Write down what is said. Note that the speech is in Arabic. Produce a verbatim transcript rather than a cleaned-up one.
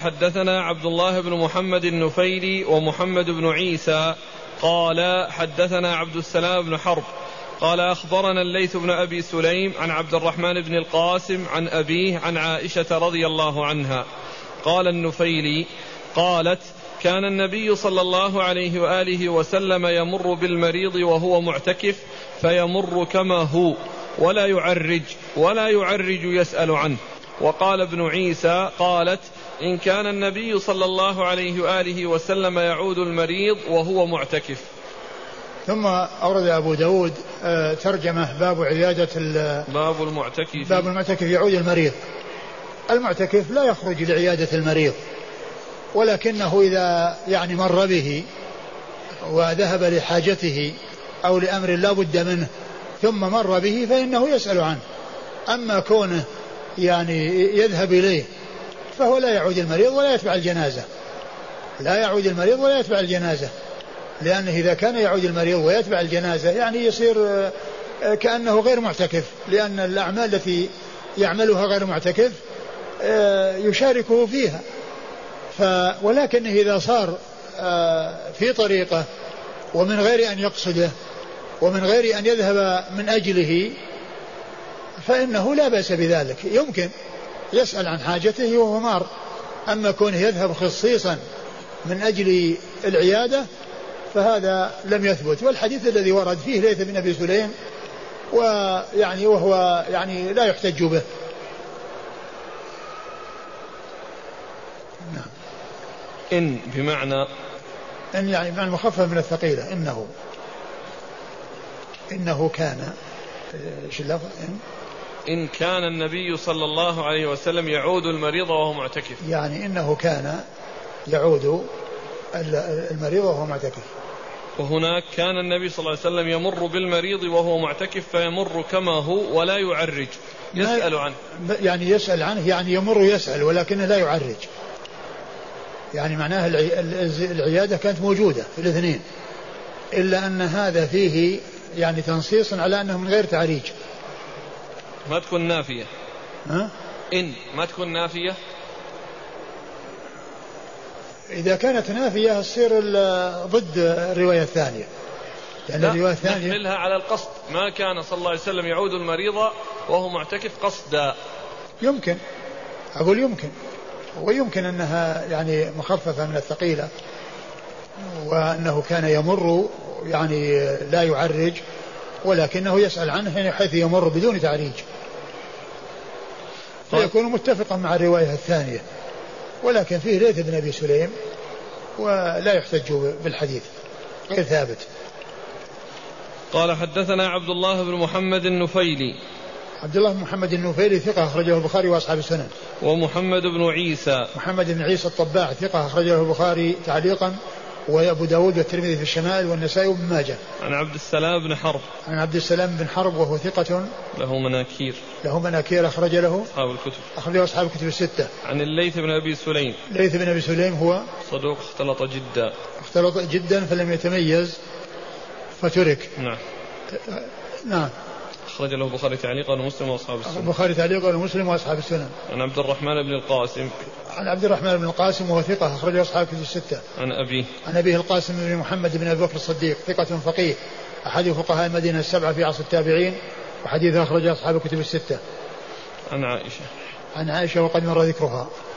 حدثنا عبد الله بن محمد النفيلي ومحمد بن عيسى قال حدثنا عبد السلام بن حرب قال أخبرنا الليث بن أبي سليم عن عبد الرحمن بن القاسم عن أبيه عن عائشة رضي الله عنها قال النفيلي قالت كان النبي صلى الله عليه وآله وسلم يمر بالمريض وهو معتكف فيمر كما هو ولا يعرج ولا يعرج يسأل عنه. وقال ابن عيسى قالت إن كان النبي صلى الله عليه وآله وسلم يعود المريض وهو معتكف. ثم أورد أبو داود ترجمة باب عيادة باب المعتكف باب المعتكف يعود المريض. المعتكف لا يخرج لعيادة المريض، ولكنه إذا يعني مر به وذهب لحاجته أو لأمر لا بد منه ثم مر به فإنه يسأل عنه. أما كونه يعني يذهب إليه فهو لا يعود المريض ولا يتبع الجنازة، لا يعود المريض ولا يتبع الجنازة، لأنه إذا كان يعود المريض ويتبع الجنازة يعني يصير كأنه غير معتكف، لأن الأعمال التي يعملها غير معتكف يشاركه فيها. ف ولكنه إذا صار في طريقة ومن غير أن يقصده ومن غير أن يذهب من أجله فإنه لا بأس بذلك، يمكن يسأل عن حاجته وهو مار. أما كونه يذهب خصيصا من أجل العيادة فهذا لم يثبت. والحديث الذي ورد فيه ليث بن أبي سليم ويعني وهو يعني لا يحتج به. نعم. إن بمعنى إن يعني بمعنى مخفف من الثقيلة. إنه إنه كان إيش اللفظ إن إن كان النبي صلى الله عليه وسلم يعود المريض وهو معتكف، يعني إنه كان يعود المريض وهو معتكف. وهناك كان النبي صلى الله عليه وسلم يمر بالمريض وهو معتكف فيمر كما هو ولا يعرج يسأل عنه. يعني يسأل عنه يعني يمر يسأل ولكنه لا يعرج، يعني معناه العيادة كانت موجودة في الاثنين، إلا أن هذا فيه يعني تنصيص على أنه من غير تعريج. ما تكون نافية. ها؟ إن ما تكون نافية. إذا كانت نافية تصير ضد الرواية الثانية، لأن لا الرواية الثانية نحملها على القصد. ما كان صلى الله عليه وسلم يعود المريض وهو معتكف قصدا. يمكن أقول يمكن ويمكن أنها يعني مخففة من الثقيلة، وأنه كان يمر يعني لا يعرج ولكنه يسأل عنه حيث يمر بدون تعريج، فيكون متفقا مع الرواية الثانية. ولكن فيه ليث بن أبي سليم ولا يحتج بالحديث، غير ثابت. قال حدثنا عبد الله بن محمد النفيلي. عبد الله بن محمد النفيلي ثقة أخرجه البخاري وأصحاب السنن. ومحمد بن عيسى. محمد بن عيسى الطباع ثقة أخرجه البخاري تعليقا وأبو داود والترمذي في الشمائل والنسائي وابن ماجه. عن عبد السلام بن حرب. عن عبد السلام بن حرب وهو ثقة له مناكير. له مناكير أخرج له أصحاب الكتب. أخرجه أصحاب الكتب الستة. عن الليث بن أبي سليم. الليث بن أبي سليم هو صدوق اختلط جدا. اختلط جدا فلم يتميز فترك. نعم. نعم. أخرج له البخاري تعليقا ومسلم وأصحاب السنن. البخاري تعليقا ومسلم وأصحاب السنن. عن عبد الرحمن بن القاسم. عن عبد الرحمن بن القاسم وهو ثقة أخرجه أصحاب الكتب الستة. عن أبيه. عن أبيه القاسم بن محمد بن أبي بكر الصديق ثقة فقيه أحد فقهاء المدينة السبعة في عصر التابعين وحديث أخرجه أصحاب الكتب الستة. عن عائشة. عن عائشة وقد مر ذكرها.